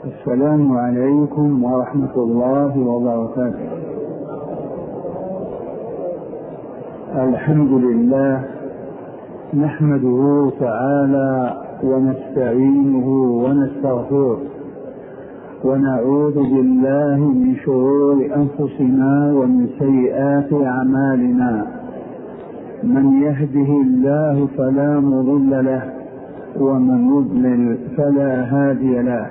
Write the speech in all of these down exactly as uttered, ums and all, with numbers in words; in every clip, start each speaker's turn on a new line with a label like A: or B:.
A: السلام عليكم ورحمة الله وبركاته. الحمد لله نحمده تعالى ونستعينه ونستغفره ونعوذ بالله من شرور أنفسنا ومن سيئات أعمالنا. من يهده الله فلا مضل له ومن يضلل فلا هادي له،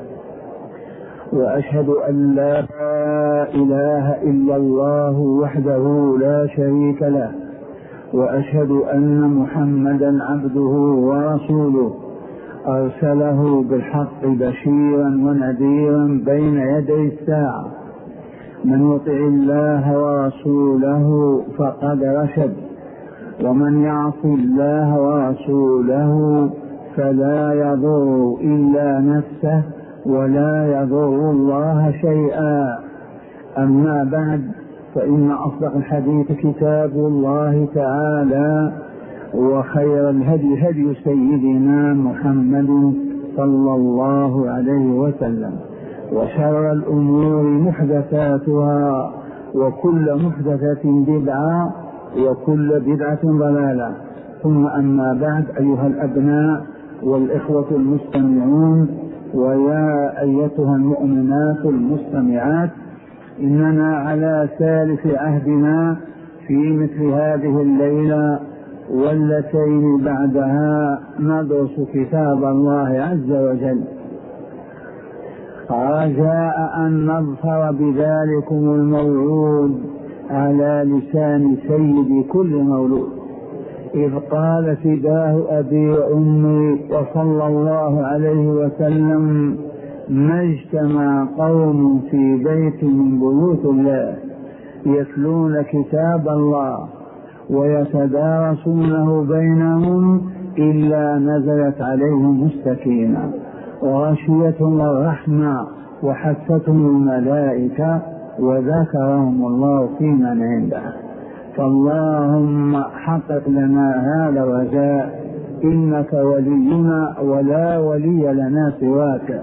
A: وأشهد أن لا إله إلا الله وحده لا شريك له، وأشهد أن محمدا عبده ورسوله أرسله بالحق بشيرا ونذيرا بين يدي الساعة. من يطع الله ورسوله فقد رشد، ومن يعص الله ورسوله فلا يضر إلا نفسه ولا يضر الله شيئا. أما بعد، فإن أصدق الحديث كتاب الله تعالى، وخير الهدي هدي سيدنا محمد صلى الله عليه وسلم، وشر الأمور محدثاتها، وكل محدثة بدعة، وكل بدعة ضلالة. ثم أما بعد، أيها الأبناء والإخوة المستمعون، ويا أيتها المؤمنات المستمعات، إننا على ثالث عهدنا في مثل هذه الليلة والتين بعدها ندرس كتاب الله عز وجل، رجاء أن نظفر بذلكم الموعود على لسان سيد كل مولود، إذ قال فداه أبي وأمي وصلى الله عليه وسلم: ما اجتمع قوم في بيت من بيوت الله يتلون كتاب الله ويتدارسونه بينهم إلا نزلت عليهم السكينة وغشيتهم الرحمة وحفتهم الملائكة وذكرهم الله في من عنده. فاللهم حقق لنا هذا الرجاء، إنك ولينا ولا ولي لنا سواك.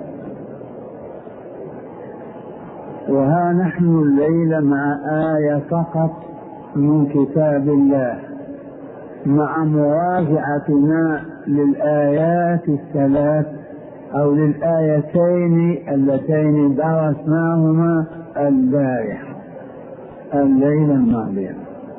A: وها نحن الليلة مع آية فقط من كتاب الله، مع مراجعتنا للآيات الثلاث أو للآيتين اللتين درسناهما البارحة الليلة الماضية.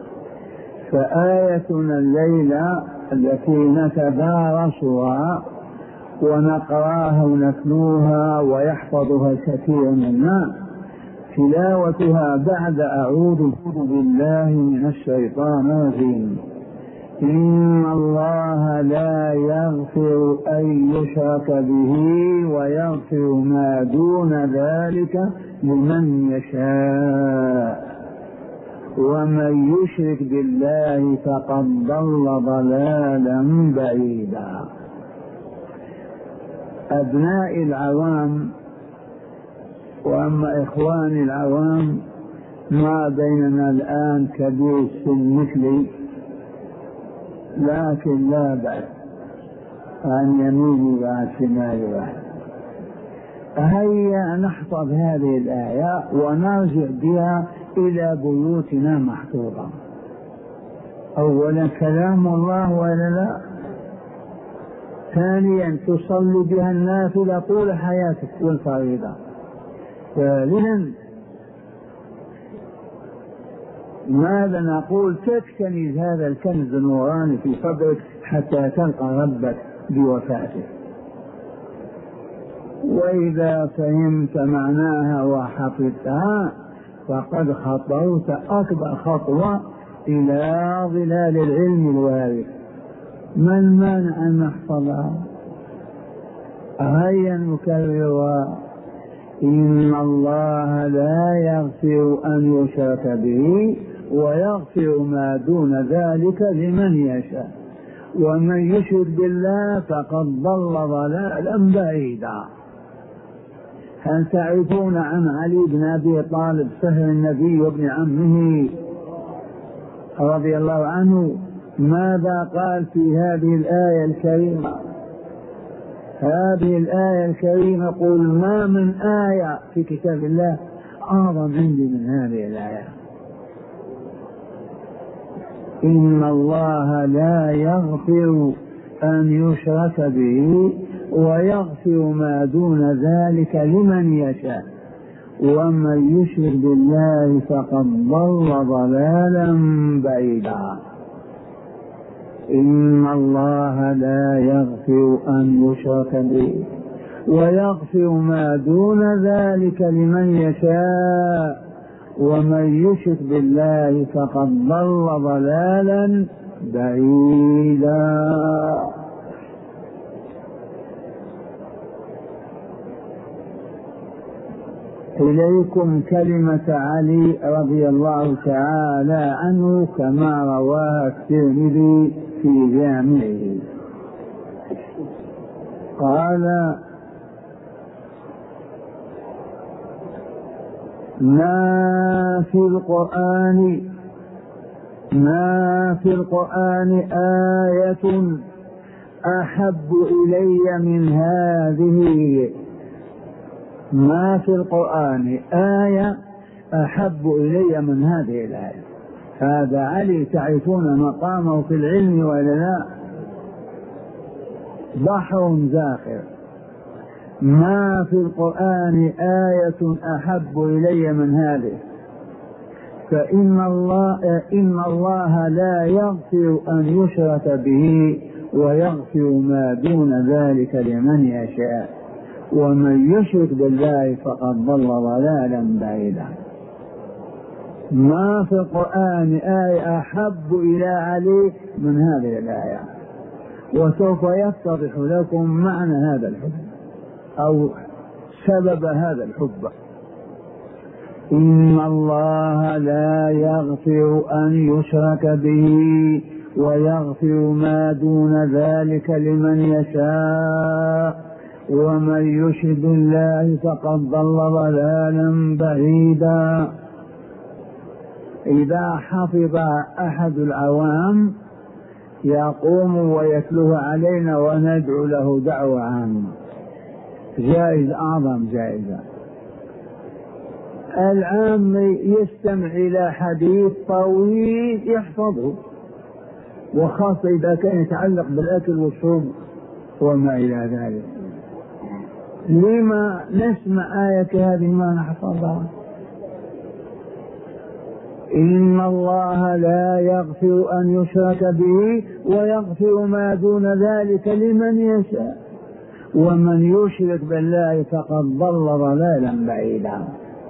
A: فآيتنا الليلة التي نتدارسها ونقراها ونتلوها ويحفظها كثير منا، تلاوتها بعد أعوذ بالله من الشيطان الرجيم: إن الله لا يغفر أن يشرك به ويغفر ما دون ذلك لمن يشاء، ومن يشرك بالله فقد ضل ضلالا بعيدا. أبناء العوام وأما إخواني العوام، ما بيننا الآن كبير السن مثلي، لكن لا بأس أن يميل إلى شمال واحد. هيا نحفظ هذه الآية ونرجع بها إلى بيوتنا محفوظة. أولا كلام الله ولا لا؟ ثانيا تصلي بها النافلة طول حياتك والفريضة. ثالثا ماذا نقول؟ تكتنز هذا الكنز النوراني في صدرك حتى تلقى ربك بوفاته. وإذا فهمت معناها وحفظتها فقد خطوت أكبر خطوة إلى ظلال العلم الوارث. ما المانع أن نحفظها؟ هيا نكررها: إن الله لا يغفر أن يشرك به ويغفر ما دون ذلك لمن يشاء، ومن يشرك بالله فقد ضل ضلالا بعيدا. هل تعرفون عن علي بن أبي طالب صهر النبي وابن عمه رضي الله عنه ماذا قال في هذه الآية الكريمة؟ هذه الآية الكريمة قل ما من آية في كتاب الله أعظم عندي من هذه الآية. إن الله لا يغفر أن يشرك به ويغفر ما دون ذلك لمن يشاء ومن يشرك بالله فقد ضل ضلالا بعيدا. إن الله لا يغفر أن يشرك به ويغفر ما دون ذلك لمن يشاء ومن يشرك بالله فقد ضل ضلالا بعيدا. إليكم كلمة علي رضي الله تعالى عنه كما رواه الترمذي في جامعه قال: ما في القرآن ما في القرآن آية أحب إلي من هذه ما في القرآن آية أحب إلي من هذه الآية. هذا علي تعرفون مقامه في العلم ولا لا؟ بحر زاخر. ما في القرآن آية أحب إلي من هذه، فإن الله, إن الله لا يغفر أن يشرك به ويغفر ما دون ذلك لمن يشاء ومن يشرك بالله فقد ضل ضلالا بعيدا. ما في القرآن آية أحب إلى علي من هذه الآية، وسوف يتضح لكم معنى هذا الحب أو سبب هذا الحب. إن الله لا يغفر أن يشرك به ويغفر ما دون ذلك لمن يشاء ومن يشرك بالله فقد ضل ضلالا بعيدا. إذا حفظ أحد العوام يقوم ويتلوه علينا وندعو له دعوة عامة، جائز أعظم جائزة. العام يستمع إلى حديث طويل يحفظه، وخاصة إذا كان يتعلق بالأكل والشرب وما إلى ذلك. لما نسمع آية هذه ما نحفظها؟ إن الله لا يغفر أن يشرك به ويغفر ما دون ذلك لمن يشاء ومن يشرك بالله فقد ضل ضلالا بعيدا.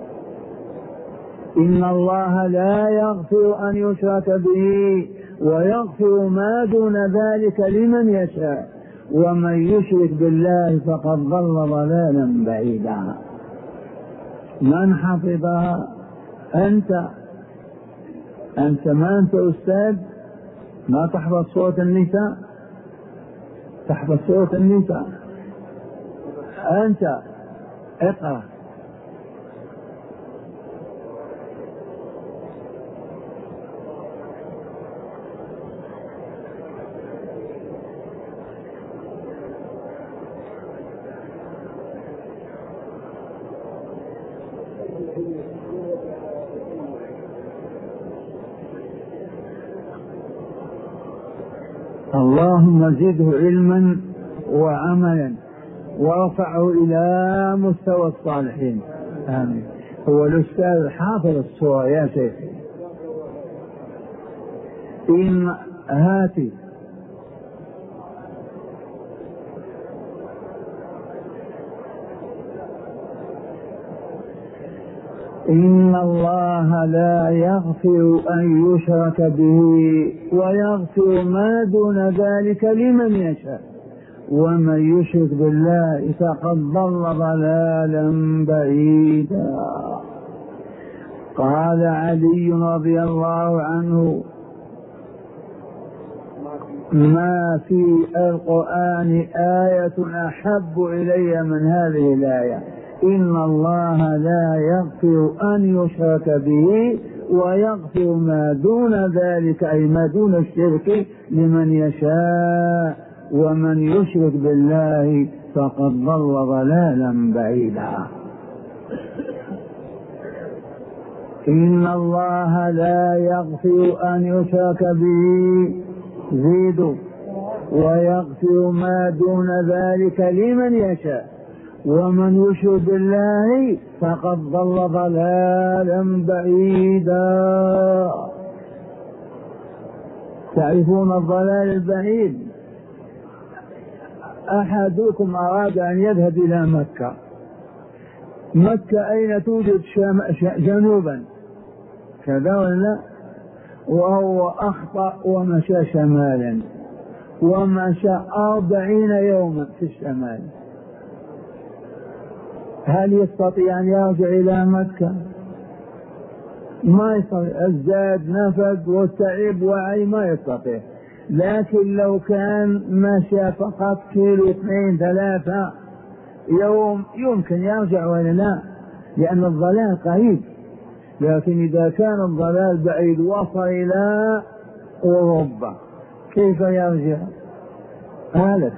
A: إن الله لا يغفر أن يشرك به ويغفر ما دون ذلك لمن يشاء ومن يشرك بالله فقد ضل ضلالا بعيدا. من حفظها؟ أنت أنت ما أنت أستاذ ما تحفظ صوت النساء؟ تحفظ صوت النساء؟ أنت اقرأ. اللهم زده علما وعملا ورفعه إلى مستوى الصالحين. آمين. هو الأستاذ حافظ الصورة يا شيخ. إن هاتي إن الله لا يغفر أن يشرك به ويغفر ما دون ذلك لمن يشاء ومن يشرك بالله فقد ضل ضلالا بعيدا. قال علي رضي الله عنه: ما في القرآن آية أحب إلي من هذه الآية. إن الله لا يغفر أن يشرك به ويغفر ما دون ذلك أي ما دون الشرك لمن يشاء ومن يشرك بالله فقد ضل ضلالا بعيدا. إن الله لا يغفر أن يشرك به زيدوا ويغفر ما دون ذلك لمن يشاء ومن يشرك بالله فقد ضل ضلالا بعيدا. تعرفون الضلال البعيد؟ أحدكم أراد أن يذهب إلى مكة. مكة أين توجد؟ جنوبا كذا ولا؟ وهو أخطأ ومشى شمالا ومشى أربعين يوما في الشمال. هل يستطيع أن يرجع إلى مكة؟ ما يستطيع، الزاد نفد والتعب وعي ما يستطيع. لكن لو كان مشى فقط كيلو اثنين ثلاثة يوم يمكن يرجع ولا لا، لأن الضلال قريب. لكن إذا كان الضلال بعيد وصل إلى أوروبا كيف يرجع؟ هذا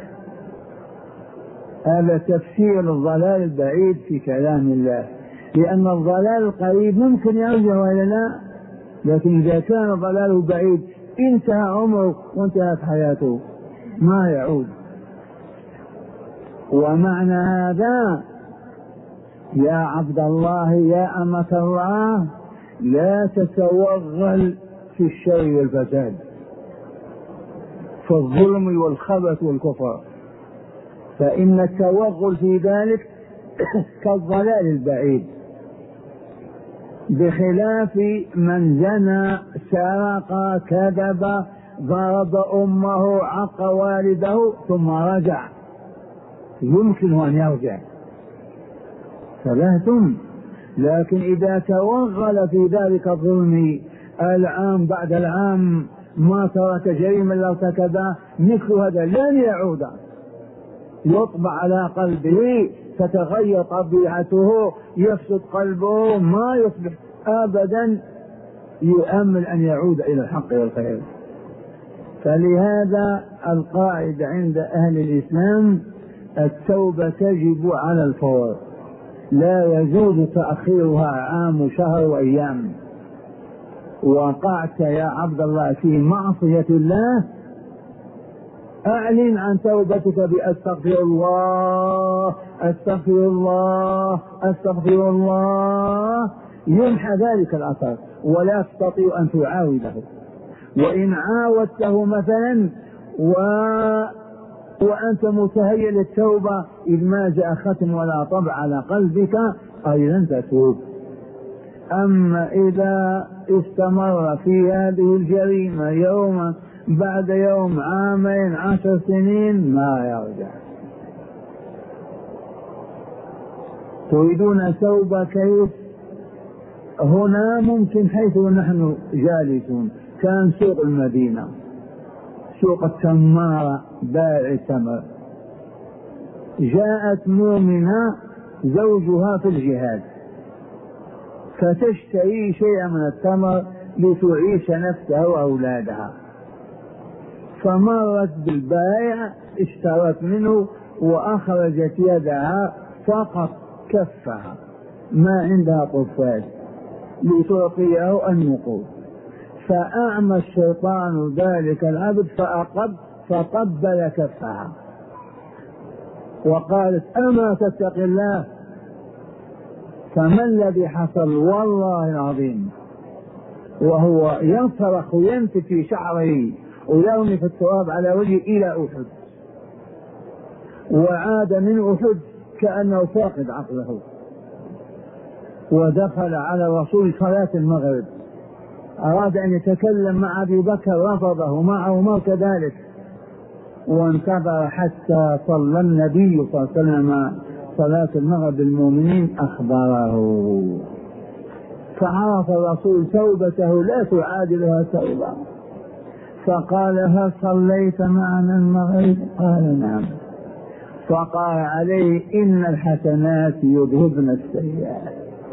A: هذا تفسير الضلال البعيد في كلام الله، لأن الضلال القريب ممكن يرجع ولا لا، لكن إذا كان ضلاله بعيد انتهى عمره وانتهت حياته ما يعود. ومعنى هذا يا عبد الله يا أمة الله لا تتوغل في الشر والفساد، في الظلم والخبث والكفر، فإن التوغل في ذلك كالضلال البعيد، بخلاف من زنى سرق كذب ضرب أمه عق والده ثم رجع يمكن أن يرجع فلهتم. لكن إذا توغل في ذلك الظلم العام بعد العام ما ترك جريمة إلا ارتكبها مثل هذا لن يعود، يطبع على قلبه تتغير طبيعته يفسد قلبه ما يصبح أبدا يؤمل أن يعود إلى الحق والخير. فلهذا القاعدة عند أهل الإسلام التوبة تجب على الفور، لا يجوز تأخيرها عام شهر وأيام. وقعت يا عبد الله في معصية الله أعلن عن توبتك بأستغفر الله أستغفر الله أستغفر الله، يمحى ذلك الأثر ولا تستطيع أن تعاوده. وإن عاودته مثلا و... وأنت متهيئ للتوبة إذ ما جاء ختم ولا طبع على قلبك أيضا تتوب. أما إذا استمر في هذه الجريمة يوما بعد يوم عامين عشر سنين ما يرجع. تريدون توبة كيف؟ هنا ممكن حيث نحن جالسون كان سوق المدينة، سوق التمارة بائع التمر، جاءت مؤمنة زوجها في الجهاد فتشتري شيئا من التمر لتعيش نفسها وأولادها، فمرت بالبائع اشترت منه وأخرجت يدها فقط كفها ما عندها طفال لتعطيه النقود، فأعمى الشيطان ذلك العبد فأقب فقبل كفها وقالت أما تتق الله؟ فما الذي حصل؟ والله العظيم وهو ينصرخ وينفث في شعره ويرمي في التراب على وجهه إلى أحد، وعاد من أحد كأنه فاقد عقله، ودخل على رسول صلاة المغرب أراد أن يتكلم مع أبي بكر رفضه، مع عمر كذلك، وانتظر حتى صلى النبي صلى الله عليه وسلم صلاة المغرب بالمؤمنين أخبره، فعرف الرسول توبته لا تعادلها توبة، فقال هل صليت معنا المغرب؟ قال نعم، فقال عليه إن الحسنات يذهبن السيئات،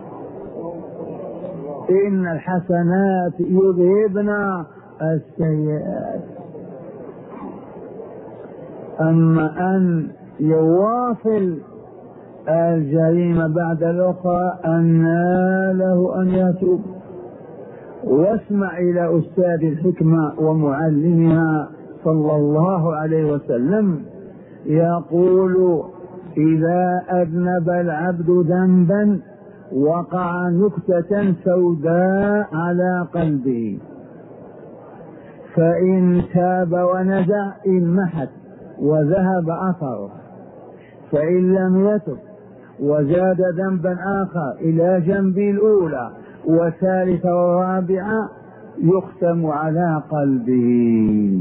A: إن الحسنات يذهبن السيئات. أما أن يواصل الجريمة بعد الأخرى أن له أن يتوب. واسمع إلى أستاذ الحكمة ومعلمها صلى الله عليه وسلم يقول: إذا أذنب العبد ذنبا وقع نكتة سوداء على قلبه، فإن تاب ونزع انمحت وذهب أثره، فإن لم يتب وزاد ذنبا آخر إلى جنب الأولى وثالثة ورابعة يختم على قلبه.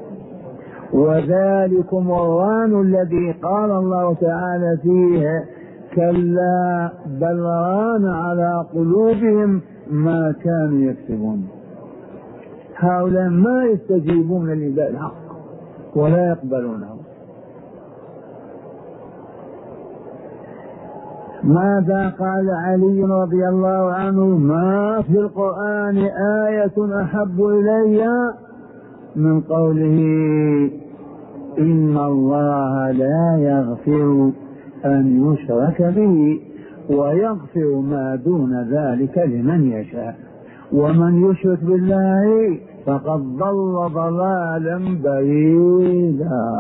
A: وذلكم الران الذي قال الله تعالى فيه: كلا بل ران على قلوبهم ما كانوا يكسبون. هؤلاء ما يستجيبون لنداء الحق ولا يقبلونه. ماذا قال علي رضي الله عنه: ما في القرآن آية أحب إلي من قوله: إن الله لا يغفر أن يشرك به ويغفر ما دون ذلك لمن يشاء، ومن يشرك بالله فقد ضل ضلالا بعيدا.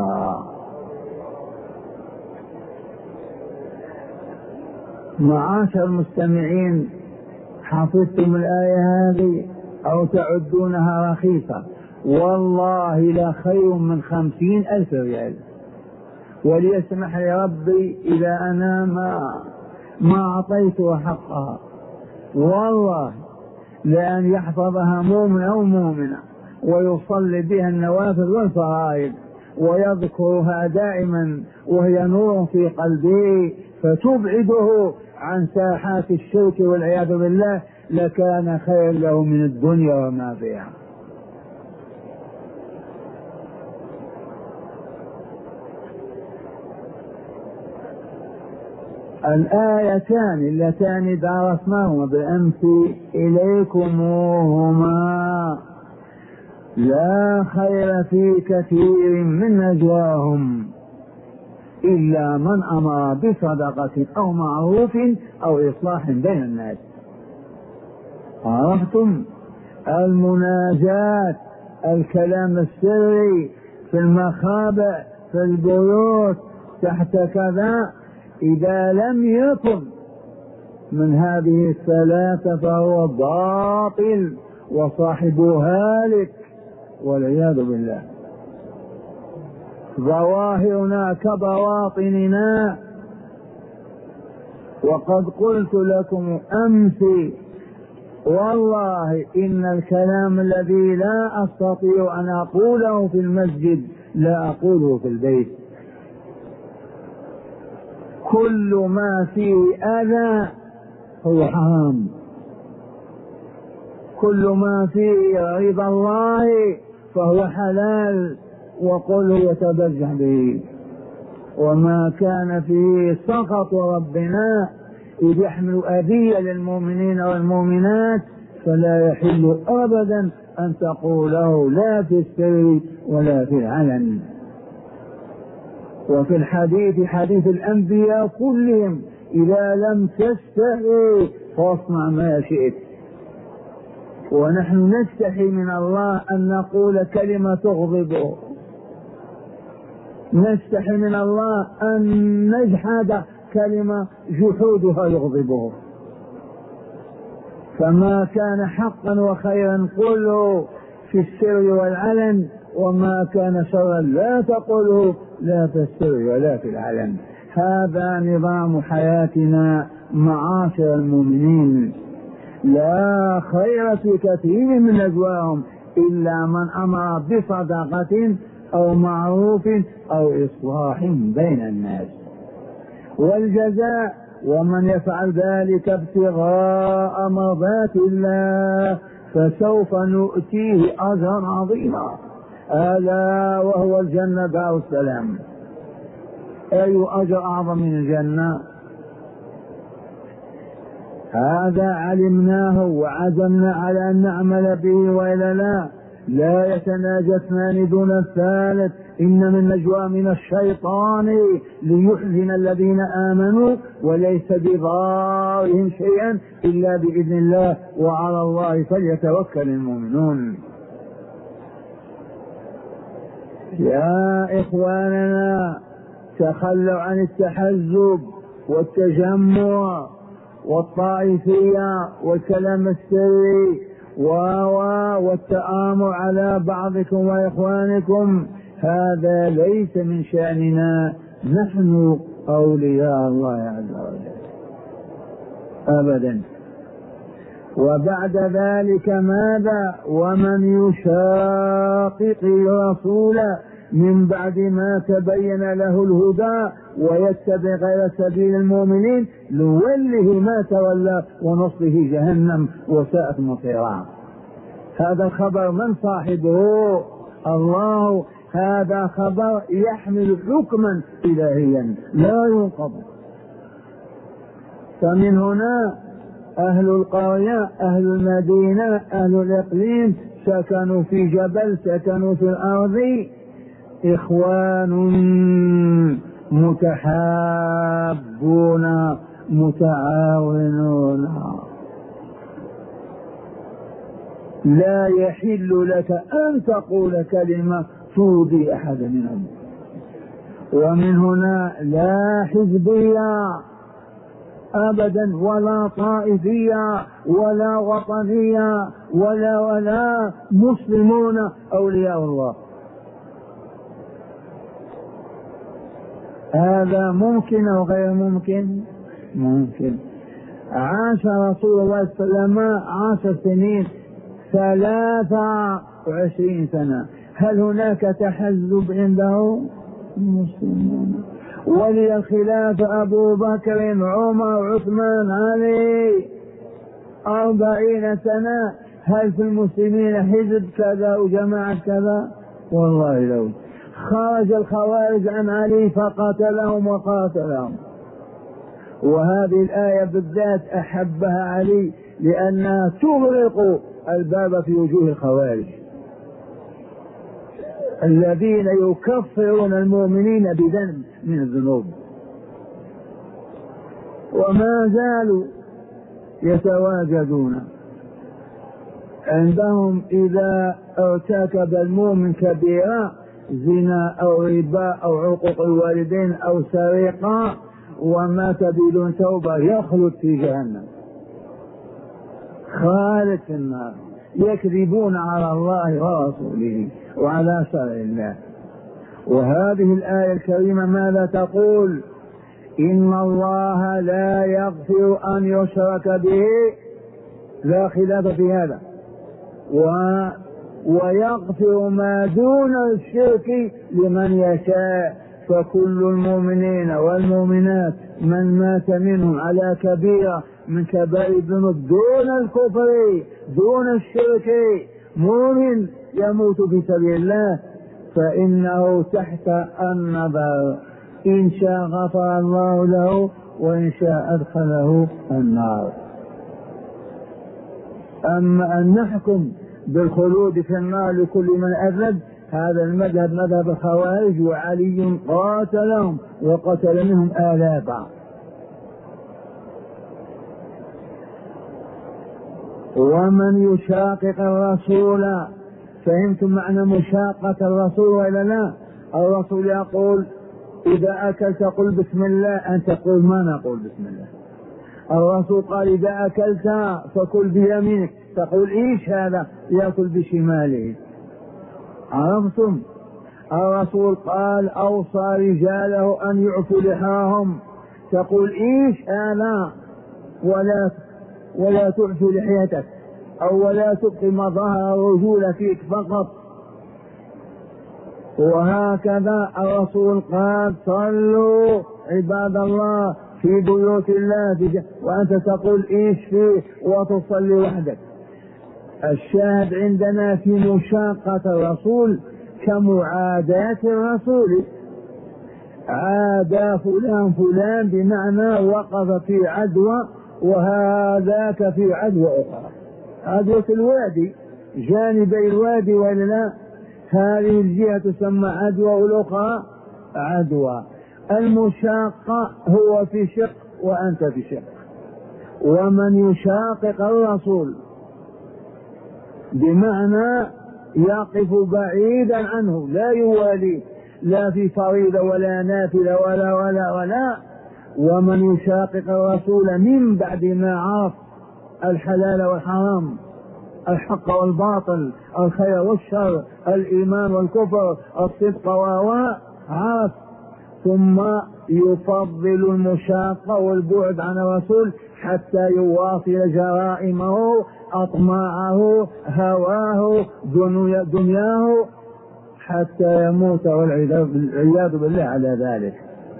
A: معاشر المستمعين، حفظتم الآية هذه أو تعدونها رخيصة؟ والله لا خير من خمسين ألف ريال. وليسمح لي ربي إذا أنا ما ما أعطيتها حقها، والله لأن يحفظها مؤمن أو مؤمنة ويصلي بها النوافل والفرائض ويذكرها دائما وهي نور في قلبه فتبعده عن ساحات الشرك والعياذ بالله، لكان خير له من الدنيا وما فيها. الآيتان اللتان درسناهما بالأمس إليكموهما: لا خير في كثير من نجواهم إلا من أمر بصدقة أو معروف أو إصلاح بين الناس. عرفتم؟ المناجاة، الكلام السري في المخابئ، في البيوت، تحت كذا، إذا لم يكن من هذه الثلاثة فهو باطل وصاحبه هالك والعياذ بالله. ظواهرنا كبواطننا. وقد قلت لكم أمس والله إن الكلام الذي لا أستطيع أن أقوله في المسجد لا أقوله في البيت. كل ما فيه أذى هو حرام، كل ما فيه رضا الله فهو حلال وقل يتبجح به، وما كان فيه سخط ربنا إذ يحمل أذية للمؤمنين والمؤمنات فلا يحل أبدا أن تقوله لا في السر ولا في العلن. وفي الحديث حديث الأنبياء كلهم: إذا لم تستحي فاصنع ما شئت. ونحن نستحي من الله أن نقول كلمة تغضبه، نستحي من الله أن نجحد كلمة جحودها يغضبه. فما كان حقا وخيرا قله في السر والعلن، وما كان شرا لا تقله لا في السر ولا في العلن. هذا نظام حياتنا معاشر المؤمنين. لا خير في كثير من نجواهم إلا من أمر بصدقة أو معروف أو إصلاح بين الناس. والجزاء: ومن يفعل ذلك ابتغاء مرضات الله فسوف نؤتيه أجرا عظيما، ألا وهو الجنة دار السلام. أي أجر أعظم من الجنة؟ هذا علمناه وعزمنا على أن نعمل به وإلا لا. لا يتناجى اثنان دون الثالث، إنما النجوى من الشيطان ليحزن الذين آمنوا وليس بضارهم شيئا إلا بإذن الله وعلى الله فليتوكل المؤمنون. يا إخواننا، تخلوا عن التحزب والتجمع والطائفية والكلام السري والتآمر على بعضكم وإخوانكم، هذا ليس من شأننا، نحن أولياء الله عز وجل أبدا. وبعد ذلك ماذا؟ ومن يشاقق الرسول من بعد ما تبين له الهدى ويتبع غير سبيل المؤمنين نوله ما تولى ونصله جهنم وساءت مصيرا. هذا الخبر من صاحبه؟ الله. هذا خبر يحمل حكما إلهيا لا ينقض. فمن هنا أهل القرية، أهل المدينة، أهل الإقليم سكنوا في جبل، سكنوا في الأرض، إخوان متحابون متعاونون. لا يحل لك أن تقول كلمة تؤذي أحد منهم. ومن هنا لا حزبية أبدا ولا طائفية ولا وطنية ولا ولا مسلمون أولياء الله. هذا ممكن أو غير ممكن؟ ممكن. عاش رسول الله صلى الله عليه وسلم عشر سنين، ثلاثة وعشرين سنة، هل هناك تحزب عنده؟ مسلمون. ولي الخلافة أبو بكر عمر عثمان علي أربعين سنة، هل في المسلمين حزب كذا وجماعة كذا؟ والله لو خرج الخوارج عن علي فقاتلهم وقاتلهم. وهذه الآية بالذات أحبها علي لأنها تغلق الباب في وجوه الخوارج الذين يكفرون المؤمنين بذنب من الذنوب، وما زالوا يتواجدون. عندهم إذا ارتكب المؤمن كبيرة، زنا أو ربا أو عقوق الوالدين أو سرقة، ومات بدون توبة، يخلد في جهنم خالد في النار. يكذبون على الله ورسوله وعلى شرع الله. وهذه الآية الكريمة ماذا تقول؟ إن الله لا يغفر أن يشرك به، لا خلاف في هذا، و ويغفر ما دون الشرك لمن يشاء. فكل المؤمنين والمؤمنات من مات منهم على كبيرة من كبائر الذنوب دون الكفر دون الشرك، مؤمن يموت في سبيل الله، فإنه تحت النظر، إن شاء غفر الله له وإن شاء أدخله النار. أما أن نحكم بالخلود في النار لكل من أذنب، هذا المذهب مذهب الخوارج، وعلي قاتلهم وقتل منهم آلافا. ومن يشاقق الرسول، فهمتم معنى مشاقة الرسول ولا لا؟ الرسول يقول إذا أكلت قل بسم الله، أن تقول ما نقول بسم الله. الرسول قال إذا أكلت فكل بيمينك، تقول إيش هذا؟ يأكل بشماله. عرفتم؟ الرسول قال أوصى رجاله أن يعفوا لحاهم، تقول إيش هذا؟ ولا ولا تعفي لحيتك، أو ولا تبقي مظاهر الرجولة فيك فقط. وهكذا الرسول قال صلوا عباد الله في بيوت الله، وأنت تقول إيش فيه وتصلي وحدك. الشاهد عندنا في مشاقة الرسول كمعاداة الرسول، عادى فلان فلان بمعنى وقف في عدوى، وهذاك في عدوى أخرى، عدوى الوادي جانبي الوادي ولا لا؟ هذه الجهة تسمى عدوى والأخرى عدوى. المشاقة هو في شق وأنت في شق. ومن يشاقق الرسول بمعنى يقف بعيدا عنه، لا يوالي لا في فريضة ولا نافلة ولا ولا ولا. ومن يشاقق الرسول من بعد ما عرف الحلال والحرام، الحق والباطل، الخير والشر، الإيمان والكفر، الصدق والوفاء، عرف، ثم يفضل المشاقة والبعد عن الرسول حتى يواصل جرائمه، أطماعه، هواه، دنياه، حتى يموت والعياذ بالله على ذلك.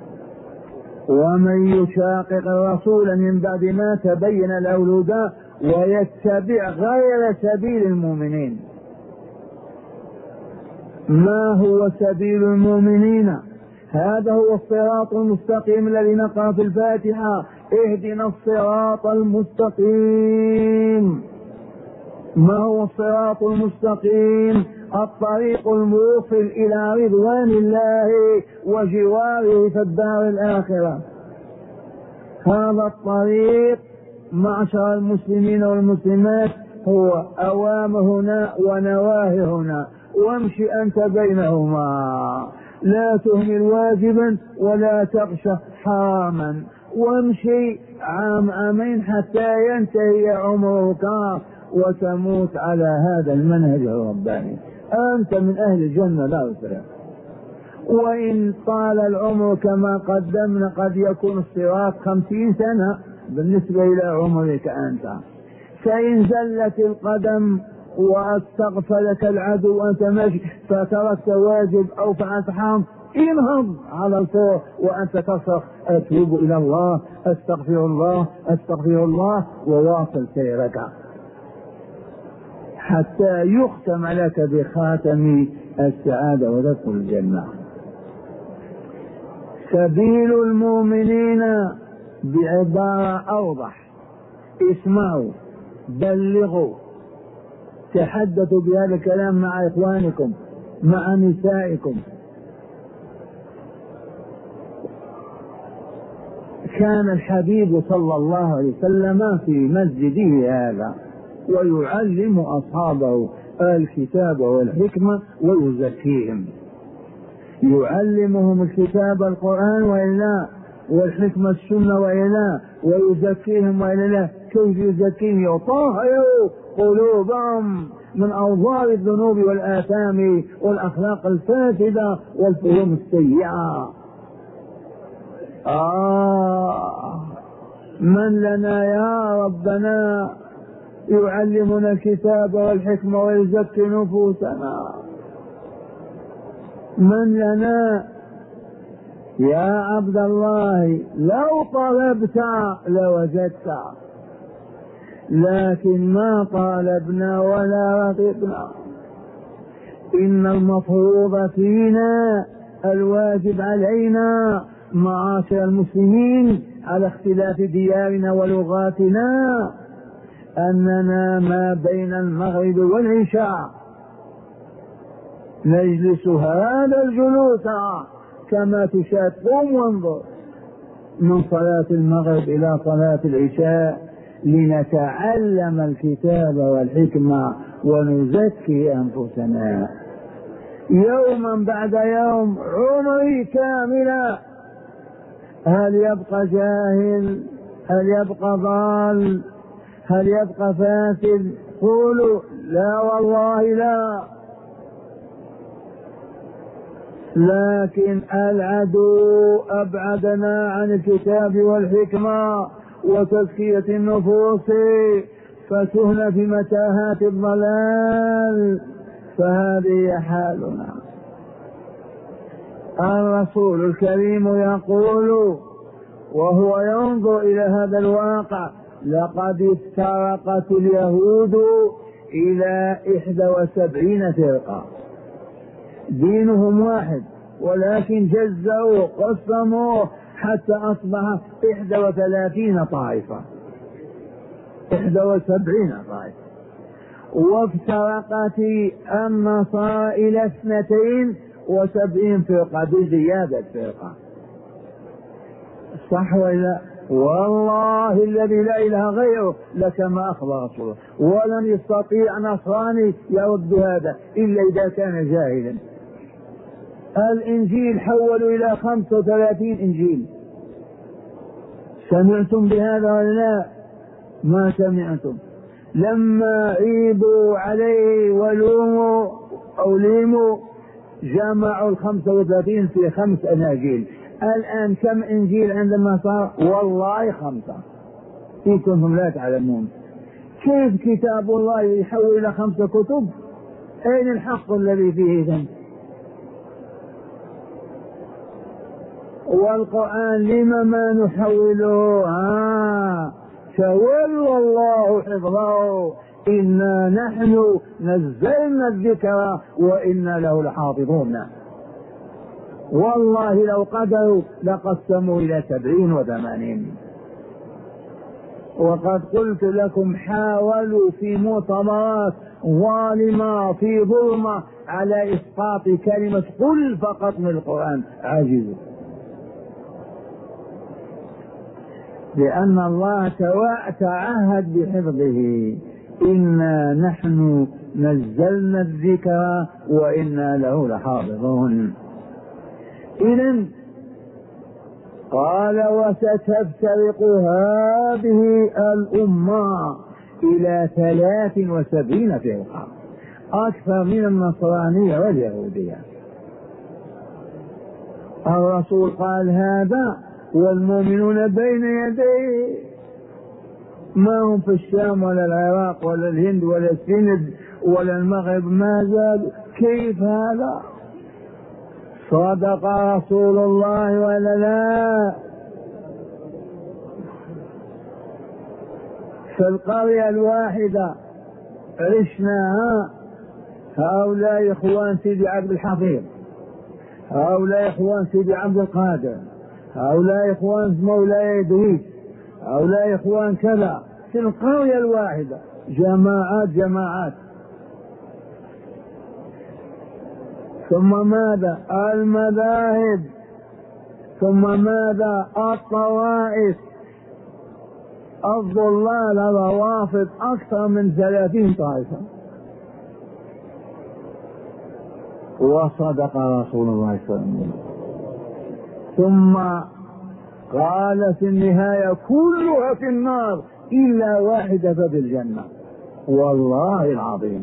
A: ومن يشاقق الرسول من بعد ما تبين له الهدى ويتبع غير سبيل المؤمنين. ما هو سبيل المؤمنين؟ هذا هو الصراط المستقيم الذي نقرأ في الفاتحة: اهدنا الصراط المستقيم. ما هو الصراط المستقيم؟ الطريق الموصل إلى رضوان الله وجواره في الدار الآخرة. هذا الطريق معشر المسلمين والمسلمات هو أوامر هنا ونواهي هنا، وامشي أنت بينهما، لا تهمل واجبا ولا تغشى حراما، وامشي عام عامين حتى ينتهي عمرك وتموت على هذا المنهج الرباني. أنت من أهل الجنة لا أسرع. وإن طال العمر كما قدمنا قد يكون الصراط خمسين سنة بالنسبة إلى عمرك أنت. فإن زلت القدم واستغفلك العدو وأنت ماشي فتركت واجب أو فعلت حرام، انهض على الفور وأنت تصرخ: أتوب إلى الله، أستغفر الله، أستغفر الله، وواصل سيرك حتى يختم لك بخاتم السعادة وتدخل الجنة. سبيل المؤمنين بعبارة أوضح: اسمعوا، بلغوا، تحدثوا بهذا الكلام مع إخوانكم، مع نسائكم. كان الحبيب صلى الله عليه وسلم في مسجده هذا ويعلم أصحابه الكتاب والحكمة ويزكيهم، يعلمهم الكتاب القرآن وإلا، والحكمة السنة وإلا، ويزكيهم وإلا. كيف يزكيهم؟ يطهر قلوبهم من أوضار الذنوب والآثام والأخلاق الفاسدة والفهوم السيئة. آه من لنا يا ربنا يعلمنا الكتاب والحكمة ويزكي نفوسنا؟ من لنا يا عبد الله؟ لو طلبت لوجدت، لكن ما طالبنا ولا رغبنا. إن المفروض فينا، الواجب علينا معاشر المسلمين على اختلاف ديارنا ولغاتنا، أننا ما بين المغرب والعشاء نجلس هذا الجلوس كما تشاهد. قم وانظر من صلاة المغرب إلى صلاة العشاء لنتعلم الكتاب والحكمة ونزكي أنفسنا يوما بعد يوم عمري كاملا. هل يبقى جاهل؟ هل يبقى ضال؟ هل يبقى فاسد؟ قولوا لا والله لا. لكن العدو أبعدنا عن الكتاب والحكمة وتزكية النفوس، فتهنا في متاهات الضلال. فهذه حالنا. الرسول الكريم يقول وهو ينظر إلى هذا الواقع: لقد افترقت اليهود إلى إحدى وسبعين فرقة، دينهم واحد ولكن جزوا قسموا حتى أصبح إحدى وثلاثين طائفة، إحدى وسبعين طائفة. وافترقت النصارى إلى اثنتين وسبعين فرقة بزيادة فرقة. صح ولا؟ والله الذي لا إله غيره لكما أخبر رسوله، ولن يستطيع نصراني يرد هذا إلا إذا كان جاهلا. الإنجيل حولوا إلى خمسة وثلاثين إنجيل. سمعتم بهذا ولا لا؟ ما سمعتم. لما عيبوا عليه ولوموا أو ليموا جمعوا الخمسة وثلاثين في خمس أناجيل. الآن كم إنجيل عندما صار؟ والله خمسة، إن كنتم لا تعلمون. كيف كتاب الله يحول إلى خمسة كتب؟ أين الحق الذي فيه إذن؟ والقرآن لما ما نحوله؟ ها تولى الله حفظه، إنا نحن نزلنا الذكر وإنا له لحافظون. والله لو قدروا لقسموا إلى سبعين وثمانين. وقد قلت لكم حاولوا في مؤتمرات ظالمة في ظلمة على إسقاط كلمة قل فقط من القرآن، عاجزوا، لأن الله تعهد بحفظه. إنا نحن نزلنا الذكر وإنا له لحافظون. إذن قال وستفترق هذه الأمة إلى ثلاث وسبعين فرقة، أكثر من النصرانية واليهودية. الرسول قال هذا والمؤمنون بين يديه، ما هم في الشام ولا العراق ولا الهند ولا السند ولا المغرب، ما زالوا. كيف هذا؟ صدق رسول الله ولا لا؟ في القرية الواحدة عشناها، هؤلاء إخوان سيدي عبد الحفيظ، هؤلاء إخوان سيدي عبد القادر، هؤلاء إخوان مولاي إدريس، هؤلاء إخوان كذا، في القرية الواحدة جماعات جماعات. ثم ماذا؟ المذاهب، ثم ماذا؟ الطوائف، الضلال، الروافض، أكثر من ثلاثين طائفة. وصدق رسول الله صلى الله عليه وسلم. ثم قال في النهاية كلها في النار إلا واحدة في الجنة. والله العظيم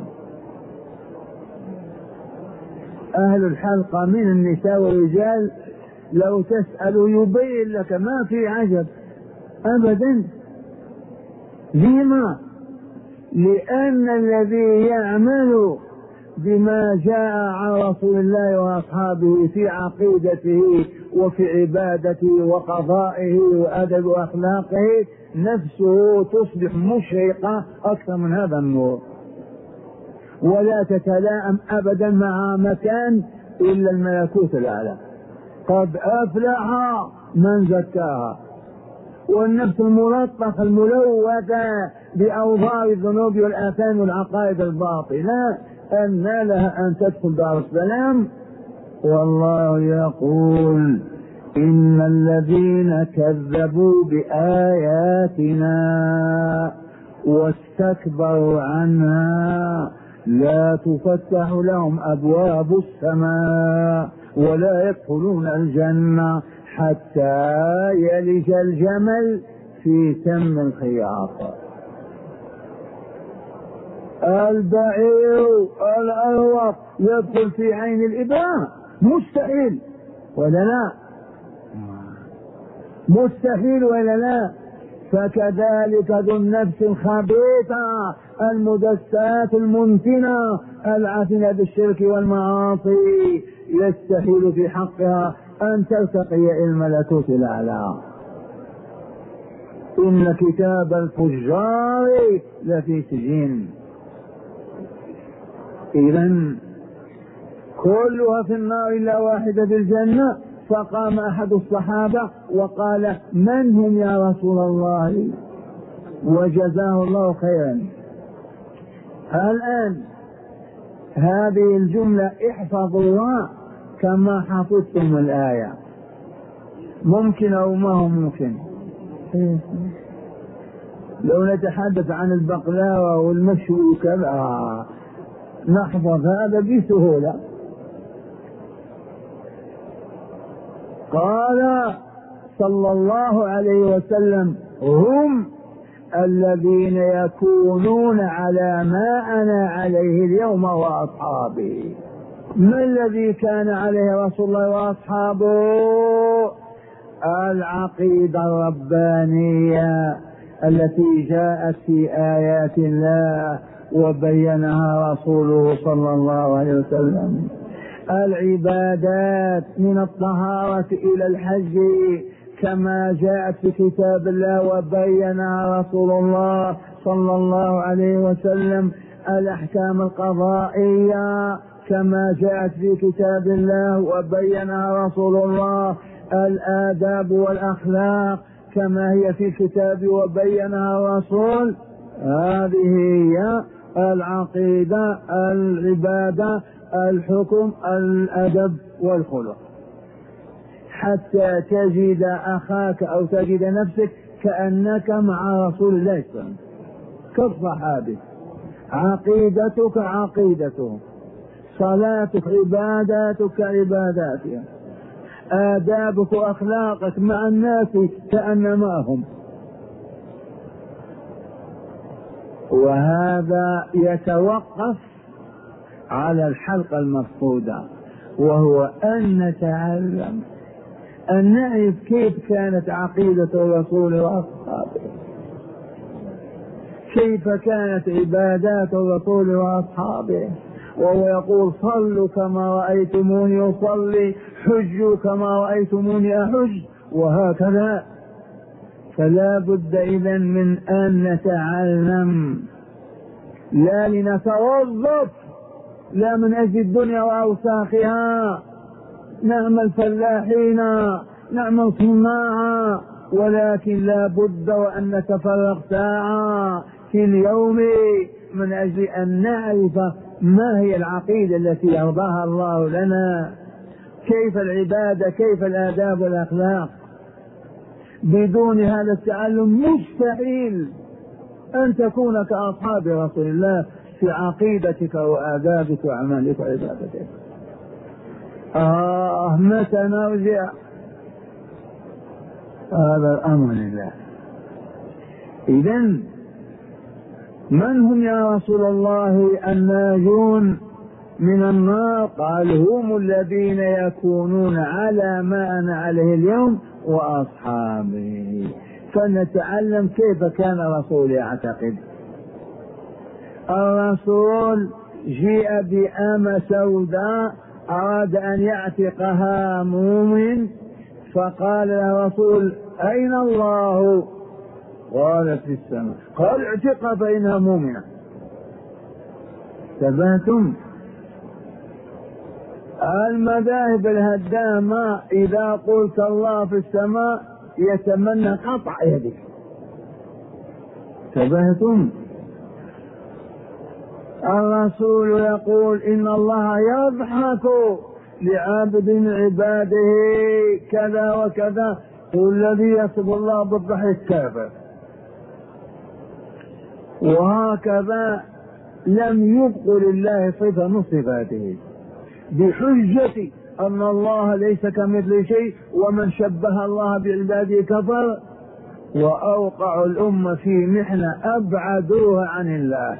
A: أهل الحلقة من النساء والرجال لو تسأل يبين لك ما في عجب أبدا. لما؟ لأن الذي يعمل بما جاء عن رسول الله وأصحابه في عقيدته وفي عبادته وقضائه وأدب وأخلاقه نفسه تصبح مشرقة أكثر من هذا النور، ولا تتلائم أبدا مع مكان إلا الملكوت الأعلى. قد أفلح من زكاها. والنفس الملطخة الملوثة بأوضاع الذنوب والآثام والعقائد الباطلة أن لها أن تدخل دار السلام. والله يقول إن الذين كذبوا بآياتنا واستكبروا عنها لا تفتح لهم أبواب السماء ولا يدخلون الجنة حتى يلج الجمل في سم الخياط. البعير الأروق يدخل في عين الإبرة؟ مستحيل ولا لا؟ مستحيل ولا لا؟ فكذلك ذو النفس الخبيثة المدسات المنتنة العافية بالشرك والمعاصي يستحيل في حقها أن تلتقي إلى الملكوت الأعلى. إن كتاب الفجار لفي سجين. إذن كلها في النار إلا واحدة في الجنة. فقام أحد الصحابة وقال من هم يا رسول الله؟ وجزاه الله خيرا. الآن هذه الجملة احفظوها كما حفظتم الآية، ممكن أو ما هو ممكن. لو نتحدث عن البقلاوة والمشي وكذا نحفظ هذا بسهولة. قال صلى الله عليه وسلم: هم الذين يكونون على ما أنا عليه اليوم وأصحابي. ما الذي كان عليه رسول الله وأصحابه؟ العقيدة الربانية التي جاءت في آيات الله وبينها رسوله صلى الله عليه وسلم. العبادات من الطهارة إلى الحج كما جاءت في كتاب الله وبينها رسول الله صلى الله عليه وسلم. الأحكام القضائية كما جاءت في كتاب الله وبينها رسول الله. الآداب والأخلاق كما هي في الكتاب وبينها الرسول. هذه هي العقيدة، العبادة، الحكم، الأدب والخلق، حتى تجد أخاك أو تجد نفسك كأنك مع رسول الله صلى الله عليه وسلم كالصحابي. عقيدتك عقيدته، صلاتك عباداتك عباداتها، آدابك وأخلاقك مع الناس كأنما هم. وهذا يتوقف على الحلقة المفقودة، وهو أن نتعلم أن نعرف كيف كانت عقيدة الرسول وأصحابه، كيف كانت عبادات الرسول وأصحابه. وهو يقول: صلوا كما رأيتموني أصلي، حجوا كما رأيتموني أحج، وهكذا. فلا بد إذن من أن نتعلم، لا لنتوظف، لا من أجل الدنيا وأوساخها، نعمل فلاحين، نعمل صناعا، ولكن لا بد وأن نتفرغ ساعة في اليوم من أجل أن نعرف ما هي العقيدة التي يرضاها الله لنا، كيف العبادة، كيف الآداب والأخلاق. بدون هذا التعلم مستحيل أن تكون كأصحاب رسول الله في عقيدتك وآدابك وأعمالك وعبادتك. آه متى نرجع؟ هذا الأمر لله. إذن من هم يا رسول الله الناجون من النار؟ قال: هم الذين يكونون على ما أنا عليه اليوم وأصحابي. فنتعلم كيف كان الرسول يعتقد. الرسول جيء بأمة سوداء أراد أن يعتقها مؤمن، فقال الرسول: أين الله؟ قال: في السماء. قال: اعتقها فإنها مؤمنة. تبهتم؟ المذاهب الهدامة إذا قلت الله في السماء يتمنى قطع يدك. تبهتم؟ الرسول يقول: إن الله يضحك لعابد من عباده كذا وكذا، والذي يصف الله بالضحك كافر. وهكذا لم يبق لله صفة من صفاته بحجة أن الله ليس كمثل شيء، ومن شبه الله بعباده كفر. وأوقع الأمة في محنة أبعدوها عن الله.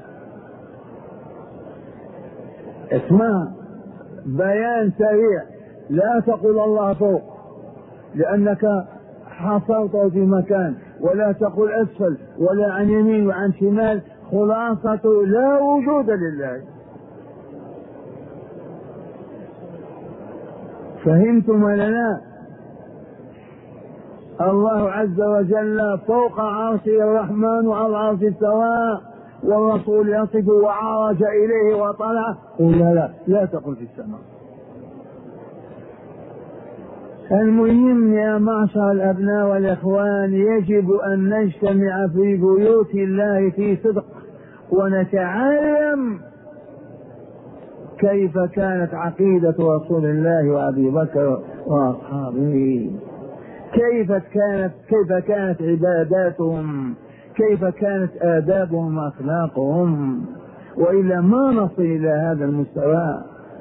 A: اسمع بيان سريع: لا تقل الله فوق لأنك حصرته في مكان، ولا تقل أسفل ولا عن يمين وعن شمال. خلاصة لا وجود لله. فهمتم ولا لا؟ الله عز وجل فوق عرشه الرحمن وعلى العرش استوى، والرسول يصف وعرج إليه وطلع. قل لا لا لا تقل في السماء. المهم يا معشر الأبناء والإخوان، يجب أن نجتمع في بيوت الله في صدق ونتعلم كيف كانت عقيدة رسول الله وأبي بكر وأصحابه، كيف كانت كيف كانت عباداتهم، كيف كانت آدابهم وأخلاقهم، وإلا ما نصل إلى هذا المستوى.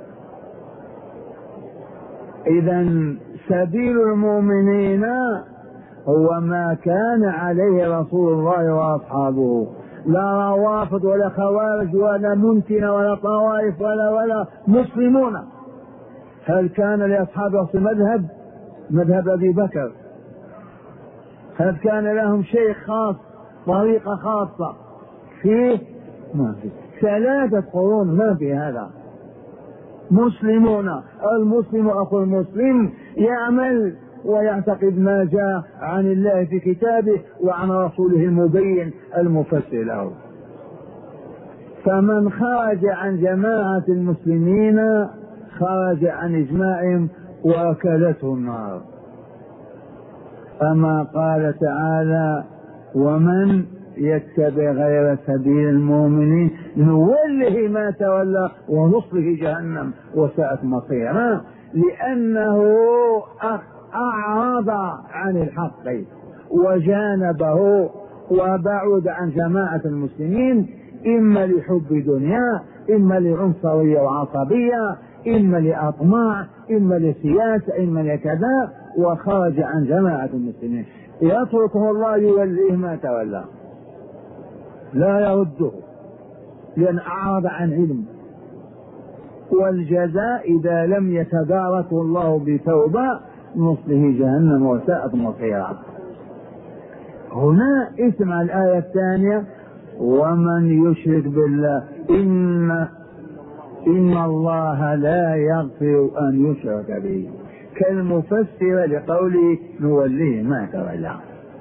A: إذن سبيل المؤمنين هو ما كان عليه رسول الله وأصحابه، لا روافض ولا خوارج ولا منتن ولا طوائف ولا ولا مسلمون. هل كان لأصحاب مذهب مذهب أبي بكر؟ هل كان لهم شيخ خاص، طريقة خاصة فيه؟ ما في. ثلاثة قرون ما في هذا. مسلمون، المسلم أخو المسلم يعمل ويعتقد ما جاء عن الله في كتابه وعن رسوله المبين المفسر له. فمن خرج عن جماعة المسلمين خرج عن إجماعهم وأكلته النار. أما قال تعالى: ومن يتبع غير سبيل المؤمنين نوله ما تولى ونصله جهنم وساءت مصيرا، لأنه أعرض عن الحق وجانبه وبعد عن جماعة المسلمين، إما لحب دنيا، إما لعنصرية وعصبية، إما لأطماع، إما لسياسة، إما لكذا، وخرج عن جماعة المسلمين. يتركه الله يوليه ما تولى، لا يرده، لأن أعرض عن علم. والجزاء إذا لم يتداركه الله بتوبة نصله جهنم وساءت مصيرا. هنا اسمع الآية الثانية: ومن يشرك بالله إن إن الله لا يغفر أن يشرك به، كالمفسر لقوله نوليه ما تولى.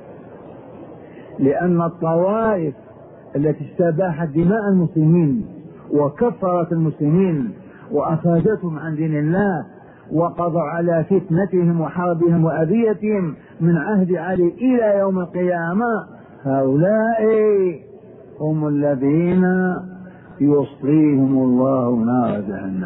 A: لأن الطوائف التي استباحت دماء المسلمين وكفرت المسلمين وأخرجتهم عن دين الله وقضوا على فتنتهم وحربهم وأذيتهم من عهد علي إلى يوم القيامة، هؤلاء هم الذين يصليهم الله نار جهنم.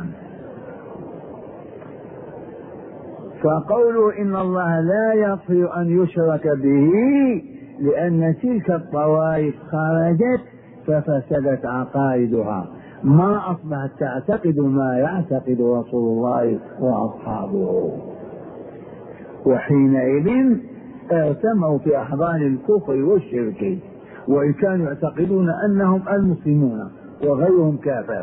A: فقوله إن الله لا يغفر أن يشرك به لأن تلك الطوائف خرجت ففسدت عقائدها، ما أصبحت تعتقد ما يعتقد رسول الله وأصحابه، وحينئذ ارتموا في أحضان الكفر والشرك، وإن كانوا يعتقدون أنهم المسلمون وغيرهم كافر.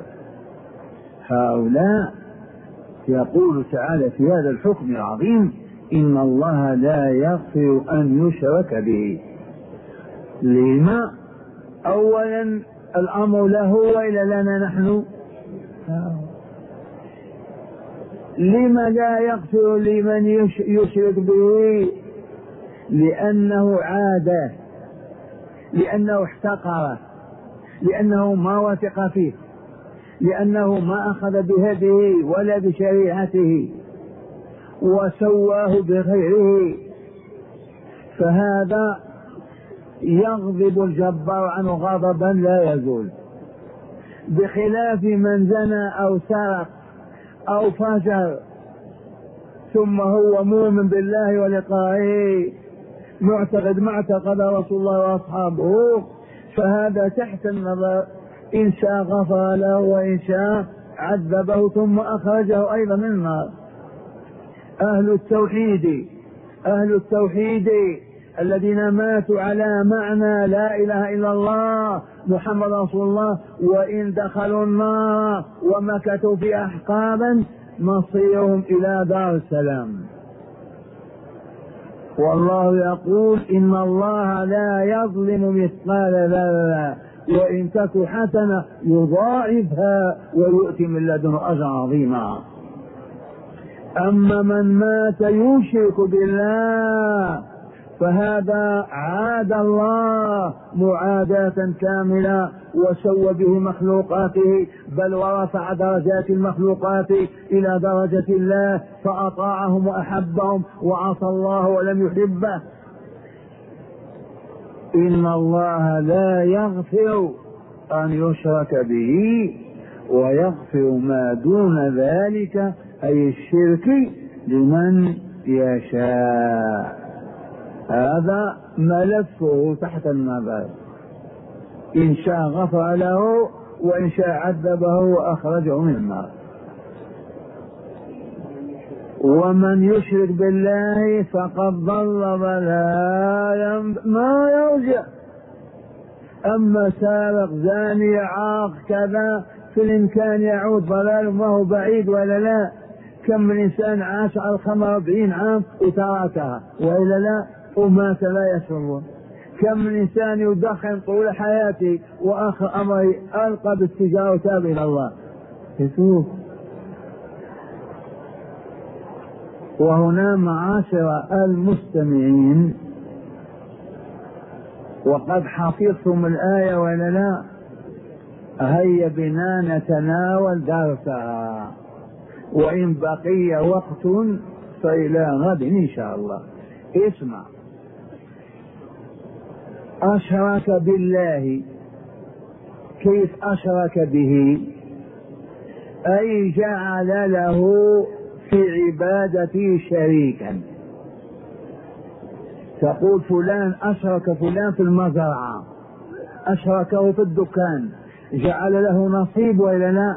A: هؤلاء يقول تعالى في هذا الحكم العظيم: إن الله لا يغفر أن يشرك به. لما؟ أولا الأمر له وإلا لنا نحن؟ لما لا يغفر لمن يشرك به؟ لأنه عاده، لأنه احتقره، لأنه ما وثق فيه، لأنه ما أخذ بهديه ولا بشريعته وسواه بغيره، فهذا يغضب الجبار عنه غضبا لا يزول، بخلاف من زنى أو سرق أو فجر ثم هو مؤمن بالله ولقائه معتقد ما اعتقد رسول الله وأصحابه، فهذا تحت النظر، إن شاء غفر له وإن شاء عذبه ثم أخرجه أيضا من النار. أهل التوحيد أهل التوحيد الذين ماتوا على معنى لا إله إلا الله محمد رسول الله، وإن دخلوا النار ومكثوا في أحقابا مصيرهم إلى دار السلام. والله يقول: إن الله لا يظلم مثقال ذرة وإن تك حسنة يضاعفها ويؤتي من لدنه أجرا عظيما. أما من مات يشرك بالله فهذا عاد الله معاداة كاملة وسوى به مخلوقاته، بل ورفع درجات المخلوقات إلى درجة الله، فأطاعهم وأحبهم، وعصى الله ولم يحبه. إن الله لا يغفر أن يشرك به ويغفر ما دون ذلك أي الشرك لمن يشاء. هذا ملفه تحت المبادئ، إن شاء غفر له وإن شاء عذبه وأخرجه من النار. ومن يشرك بالله فقد ضل ضلالا ما يرجع. أما سارق زاني عاق كذا في الإمكان يعود ضلال ما هو بعيد ولا لا؟ كم من إنسان عاش على الخمر أربعين عام وتركها وإلا لا ومات لا يشعرون. كم من إنسان يدخن طول حياته وآخر أمره ألقى بالتجارة وتاب إلى الله. يشوف. وهنا معاشر المستمعين وقد حفظتم الآية ولا لا؟ هيا بنا نتناول درسها، وإن بقي وقت فإلى غد إن شاء الله. اسمع، أشرك بالله. كيف أشرك به؟ أي جعل له في عبادته شريكا. تقول فلان أشرك فلان في المزرعة، أشركه في الدكان، جعل له نصيب ولا لا؟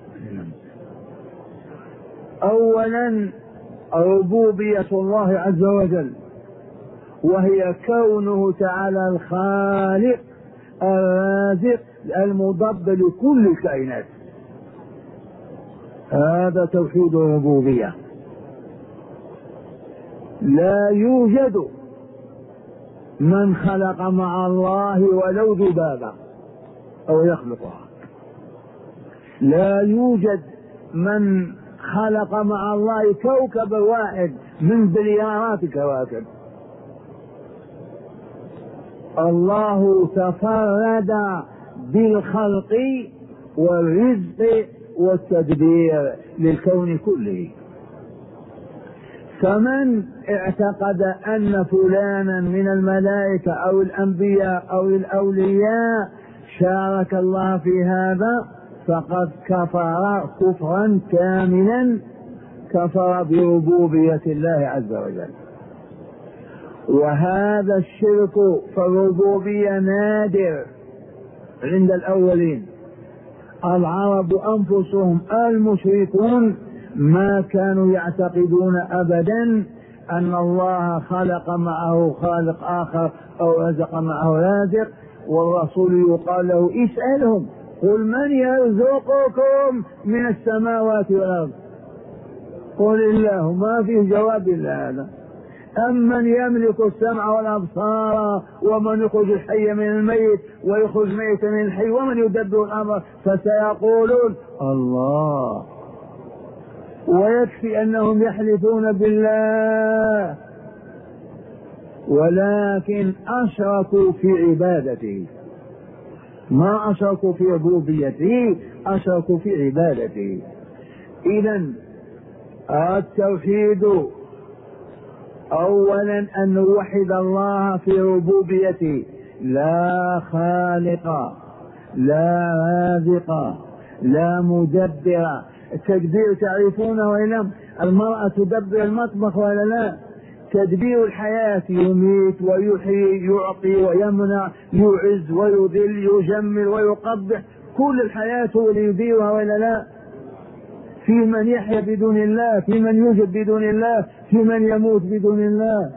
A: أولا ربوبية الله عز وجل، وهي كونه تعالى الخالق الرازق المدبر لكل الكائنات. هذا توحيد الربوبية. لا يوجد من خلق مع الله ولو ذبابة أو يخلقها. لا يوجد من خلق مع الله كوكب واحد من بليارات الكواكب. الله تفرد بالخلق والرزق والتدبير للكون كله. فمن اعتقد أن فلانا من الملائكة أو الأنبياء أو الأولياء شارك الله في هذا فقد كفر كفرا كاملا، كفر بربوبية الله عز وجل. وهذا الشرك في الربوبية نادر عند الأولين. العرب أنفسهم المشركون ما كانوا يعتقدون أبدا أن الله خلق معه خالق آخر أو رزق معه رازق، والرسول يقال له اسألهم قل من يرزقكم من السماوات والأرض، قل الله، ما فيه جواب إلا هذا. أمن يملك السمع والأبصار ومن يخرج الحي من الميت ويخرج الميت من الحي ومن يدبر الأمر فسيقولون الله. ويكفي أنهم يحلفون بالله، ولكن أشركوا في عبادته، ما أشركوا في ربوبيته، أشركوا في عبادته. إذن التوحيد أولا أن نوحد الله في ربوبيته، لا خالق لا رازق لا مدبر. التدبير تعرفونه وإلا؟ المرأة تدبر المطبخ ولا لا؟ تدبير الحياة، يميت ويحيي، يعطي ويمنع، يعز ويذل، يجمل ويقبح، كل الحياة هو اللي يديرها ولا لا؟ في من يحيا بدون الله، في من يوجد بدون الله، في من يموت بدون الله.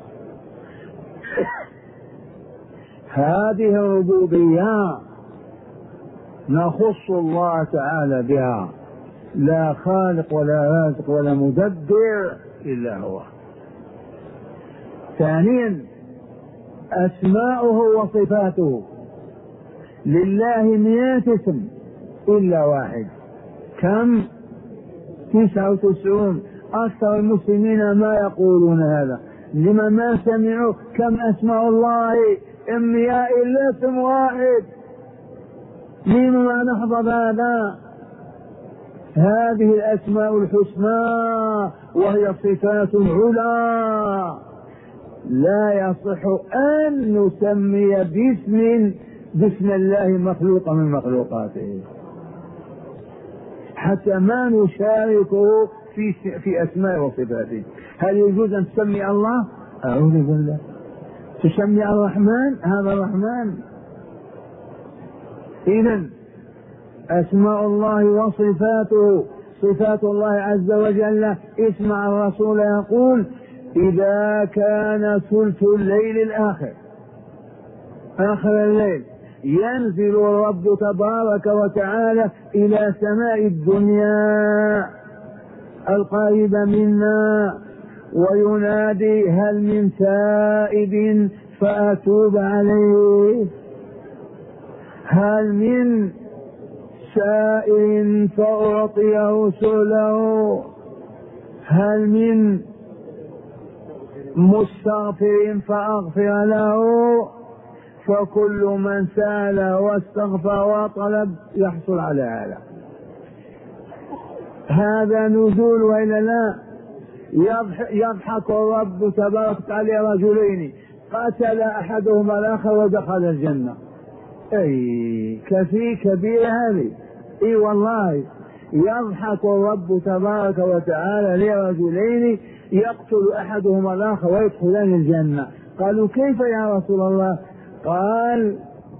A: هذه الربوبية نخص الله تعالى بها، لا خالق ولا رازق ولا مدبر إلا هو. ثانيا أسماؤه وصفاته. لله مئة اسم إلا واحد. كم؟ تسعة وتسعون. أكثر المسلمين ما يقولون هذا. لما ما سمعوا كم أسماء الله إمياء إلا اسم واحد. لما نحفظ هذا؟ هذه الأسماء الحسنى وهي صفات علا، لا يصح أن نسمي باسم بسم الله مخلوق من مخلوقاته، حتى ما نشاركه في في أسماء وصفاته. هل يجوز أن تسمي الله؟ أعوذ بالله. تسمي الرحمن؟ هذا الرحمن. إذن أسماء الله وصفاته، صفات الله عز وجل. اسمع الرسول يقول: إذا كان ثلث الليل الآخر، آخر الليل، ينزل الرب تبارك وتعالى إلى سماء الدنيا القريبة منا وينادي: هل من تائب فأتوب عليه، هل من سائل فأعطيه سؤله، هل من مستغفر فأغفر له. فكل من سأل واستغفر وطلب يحصل على هذا. هذا نزول وإلا لا؟ يضحك الرب تبارك وتعالى رجلين قتل أحدهما الآخر ودخل الجنة. أي كفي كبير هذه. اي والله، يضحك الرب تبارك وتعالى لرجلين يقتل احدهما الاخر ويدخلان الجنة. قالوا: كيف يا رسول الله؟ قال: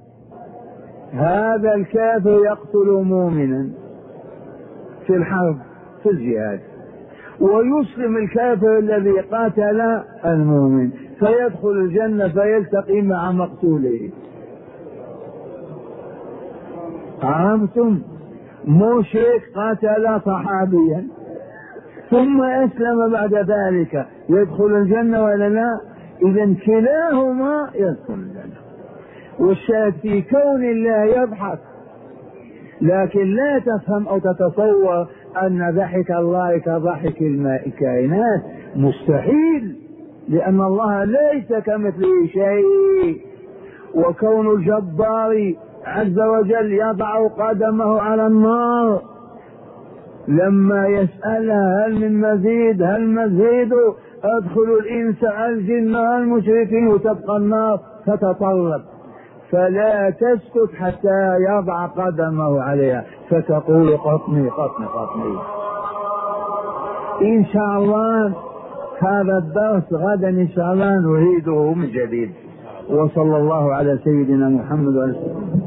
A: هذا الكافر يقتل مؤمنا في الحرب في الجهاد، ويسلم الكافر الذي قاتل المؤمن فيدخل الجنة فيلتقي مع مقتوله. عرفتم؟ مشرك قاتل صحابيا ثم أسلم بعد ذلك يدخل الجنة ولا لا؟ إذن كلاهما يدخل الجنة. والشاهد في كون الله يضحك، لكن لا تفهم أو تتصور أن ضحك الله كضحك الكائنات، مستحيل، لأن الله ليس كمثله شيء. وكون الجبار عز وجل يضع قدمه على النار لما يسألها: هل من مزيد، هل مزيد، ادخلوا الإنس الجن المشركين، وتبقى النار تتطلب، فلا تسكت حتى يضع قدمه عليها فتقول: قطني قطني قطني. إن شاء الله هذا الدرس غدا إن شاء الله نعيده من جديد. وصلى الله على سيدنا محمد وعلى آله وسلم.